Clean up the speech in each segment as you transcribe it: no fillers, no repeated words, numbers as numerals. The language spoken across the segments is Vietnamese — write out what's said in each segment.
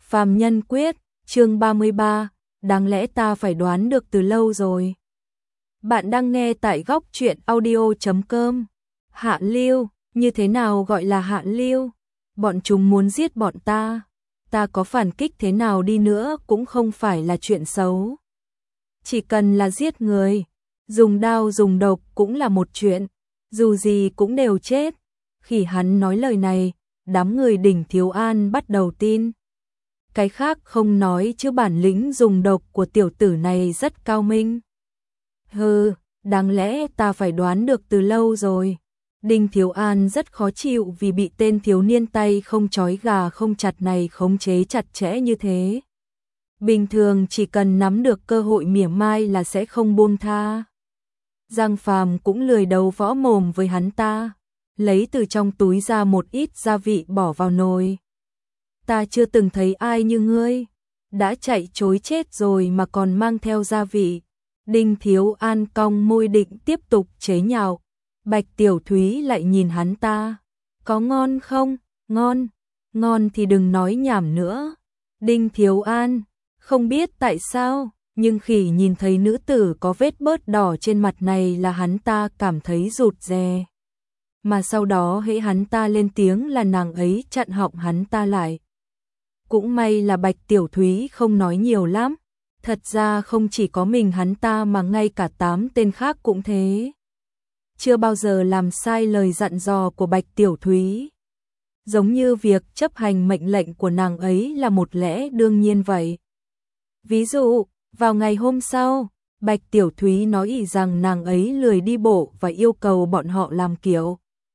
Phàm Nhân Quyết, chương 33, đáng lẽ ta phải đoán được từ lâu rồi. Bạn đang nghe tại góc truyện audio.com. Hạ lưu, như thế nào gọi là hạ lưu? Bọn chúng muốn giết bọn ta có phản kích thế nào đi nữa cũng không phải là chuyện xấu. Chỉ cần là giết người, dùng đao dùng độc cũng là một chuyện, dù gì cũng đều chết. Khi hắn nói lời này, đám người Đỉnh Thiếu An bắt đầu tin. Cái khác không nói chứ bản lĩnh dùng độc của tiểu tử này rất cao minh. Hừ, đáng lẽ ta phải đoán được từ lâu rồi. Đinh Thiếu An rất khó chịu vì bị tên thiếu niên tay không trói gà không chặt này khống chế chặt chẽ như thế. Bình thường chỉ cần nắm được cơ hội mỉa mai là sẽ không buông tha. Giang Phàm cũng lười đấu võ mồm với hắn ta, lấy từ trong túi ra một ít gia vị bỏ vào nồi. Ta chưa từng thấy ai như ngươi, đã chạy trối chết rồi mà còn mang theo gia vị. Đinh Thiếu An cong môi định tiếp tục chế nhạo. Bạch Tiểu Thúy lại nhìn hắn ta. Có ngon không? Ngon. Ngon thì đừng nói nhảm nữa. Đinh Thiếu An, không biết tại sao, nhưng khi nhìn thấy nữ tử có vết bớt đỏ trên mặt này là hắn ta cảm thấy rụt rè. Mà sau đó hễ hắn ta lên tiếng là nàng ấy chặn họng hắn ta lại. Cũng may là Bạch Tiểu Thúy không nói nhiều lắm. Thật ra không chỉ có mình hắn ta mà ngay cả 8 tên khác cũng thế. Chưa bao giờ làm sai lời dặn dò của Bạch Tiểu Thúy. Giống như việc chấp hành mệnh lệnh của nàng ấy là một lẽ đương nhiên vậy. Ví dụ, vào ngày hôm sau, Bạch Tiểu Thúy nói ỷ rằng nàng ấy lười đi bộ và yêu cầu bọn họ làm kiểu.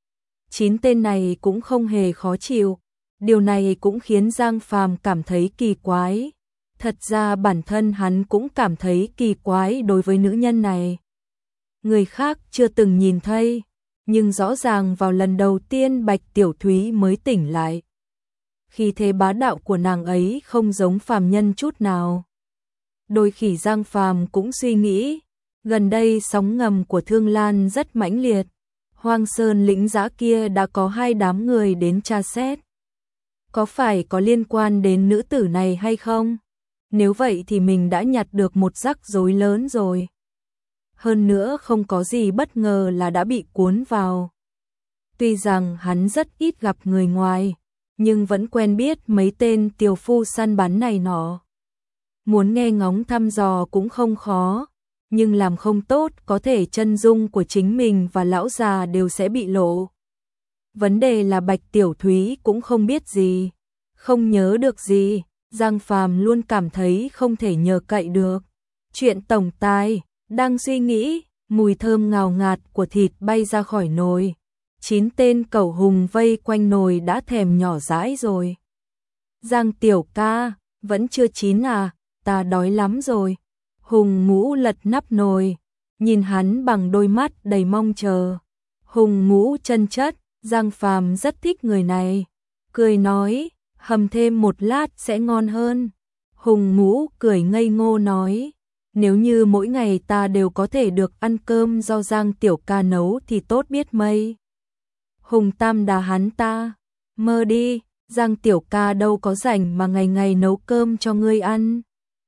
9 tên này cũng không hề khó chịu. Điều này cũng khiến Giang Phàm cảm thấy kỳ quái. Thật ra bản thân hắn cũng cảm thấy kỳ quái đối với nữ nhân này. Người khác chưa từng nhìn thấy, nhưng rõ ràng vào lần đầu tiên Bạch Tiểu Thúy mới tỉnh lại. Khi thế bá đạo của nàng ấy không giống phàm nhân chút nào. Đôi khi Giang Phàm cũng suy nghĩ, gần đây sóng ngầm của Thương Lan rất mãnh liệt. Hoang Sơn lĩnh giã kia đã có 2 đám người đến tra xét. Có phải có liên quan đến nữ tử này hay không? Nếu vậy thì mình đã nhặt được một rắc rối lớn rồi. Hơn nữa không có gì bất ngờ là đã bị cuốn vào. Tuy rằng hắn rất ít gặp người ngoài, nhưng vẫn quen biết mấy tên tiểu phu săn bắn này nọ. Muốn nghe ngóng thăm dò cũng không khó, nhưng làm không tốt có thể chân dung của chính mình và lão già đều sẽ bị lộ. Vấn đề là Bạch Tiểu Thúy cũng không biết gì, không nhớ được gì. Giang Phàm luôn cảm thấy không thể nhờ cậy được. Chuyện tổng tài, đang suy nghĩ, mùi thơm ngào ngạt của thịt bay ra khỏi nồi. 9 tên cẩu hùng vây quanh nồi đã thèm nhỏ dãi rồi. Giang tiểu ca, vẫn chưa chín à, ta đói lắm rồi. Hùng Ngũ lật nắp nồi, nhìn hắn bằng đôi mắt đầy mong chờ. Hùng Ngũ chân chất, Giang Phàm rất thích người này. Cười nói, hầm thêm một lát sẽ ngon hơn. Hùng Ngũ cười ngây ngô nói, nếu như mỗi ngày ta đều có thể được ăn cơm do Giang tiểu ca nấu thì tốt biết mấy. Hùng Tam đá hắn ta, mơ đi, Giang tiểu ca đâu có rảnh mà ngày ngày nấu cơm cho ngươi ăn.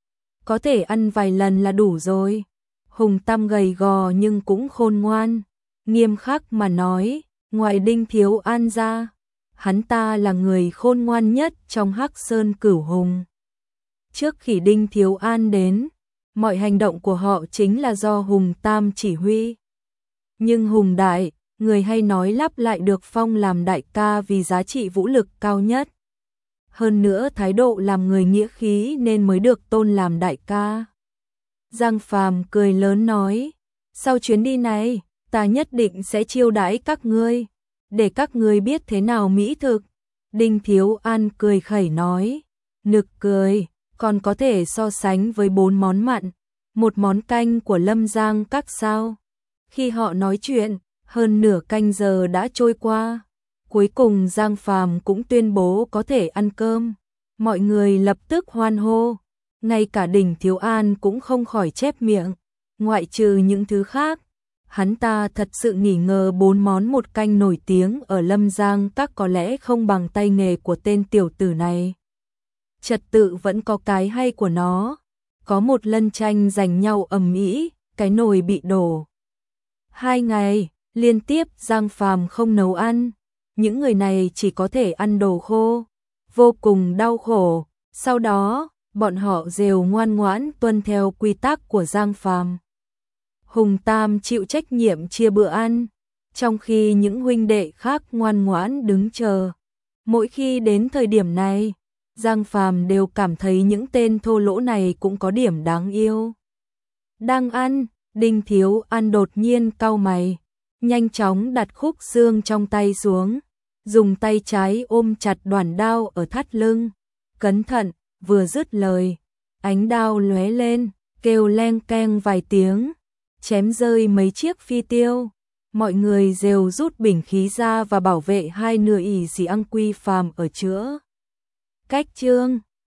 Có thể ăn vài lần là đủ rồi. Hùng Tam gầy gò nhưng cũng khôn ngoan, nghiêm khắc mà nói, ngoài Đinh Thiếu An ra, hắn ta là người khôn ngoan nhất trong Hắc Sơn Cửu Hùng. Trước khi Đinh Thiếu An đến, mọi hành động của họ chính là do Hùng Tam chỉ huy. Nhưng Hùng Đại, người hay nói lắp lại được phong làm đại ca vì giá trị vũ lực cao nhất. Hơn nữa thái độ làm người nghĩa khí nên mới được tôn làm đại ca. Giang Phàm cười lớn nói, sau chuyến đi này, ta nhất định sẽ chiêu đãi các ngươi, để các ngươi biết thế nào mỹ thực. Đinh Thiếu An cười khẩy nói, nực cười, còn có thể so sánh với 4 món mặn, 1 món canh của Lâm Giang các sao. Khi họ nói chuyện, hơn nửa canh giờ đã trôi qua. Cuối cùng Giang Phàm cũng tuyên bố có thể ăn cơm. Mọi người lập tức hoan hô. Ngay cả Đỉnh Thiếu An cũng không khỏi chép miệng. Ngoại trừ những thứ khác, hắn ta thật sự nghi ngờ 4 món 1 canh nổi tiếng ở Lâm Giang các có lẽ không bằng tay nghề của tên tiểu tử này. trật tự vẫn có cái hay của nó. Có một lần tranh giành nhau ầm ĩ, cái nồi bị đổ. 2 ngày liên tiếp Giang Phàm không nấu ăn, những người này chỉ có thể ăn đồ khô, vô cùng đau khổ. Sau đó, bọn họ đều ngoan ngoãn tuân theo quy tắc của Giang Phàm. Hùng Tam chịu trách nhiệm chia bữa ăn, trong khi những huynh đệ khác ngoan ngoãn đứng chờ. Mỗi khi đến thời điểm này, Giang Phàm đều cảm thấy những tên thô lỗ này cũng có điểm đáng yêu. Đang ăn, Đinh Thiếu An đột nhiên cau mày, nhanh chóng đặt khúc xương trong tay xuống, dùng tay trái ôm chặt đoản đao ở thắt lưng. Cẩn thận, vừa dứt lời, ánh đao lóe lên, kêu leng keng vài tiếng, chém rơi mấy chiếc phi tiêu. Mọi người đều rút binh khí ra và bảo vệ hai nửa ỷ Dĩ Ang Quy Phàm ở chữa cách chương.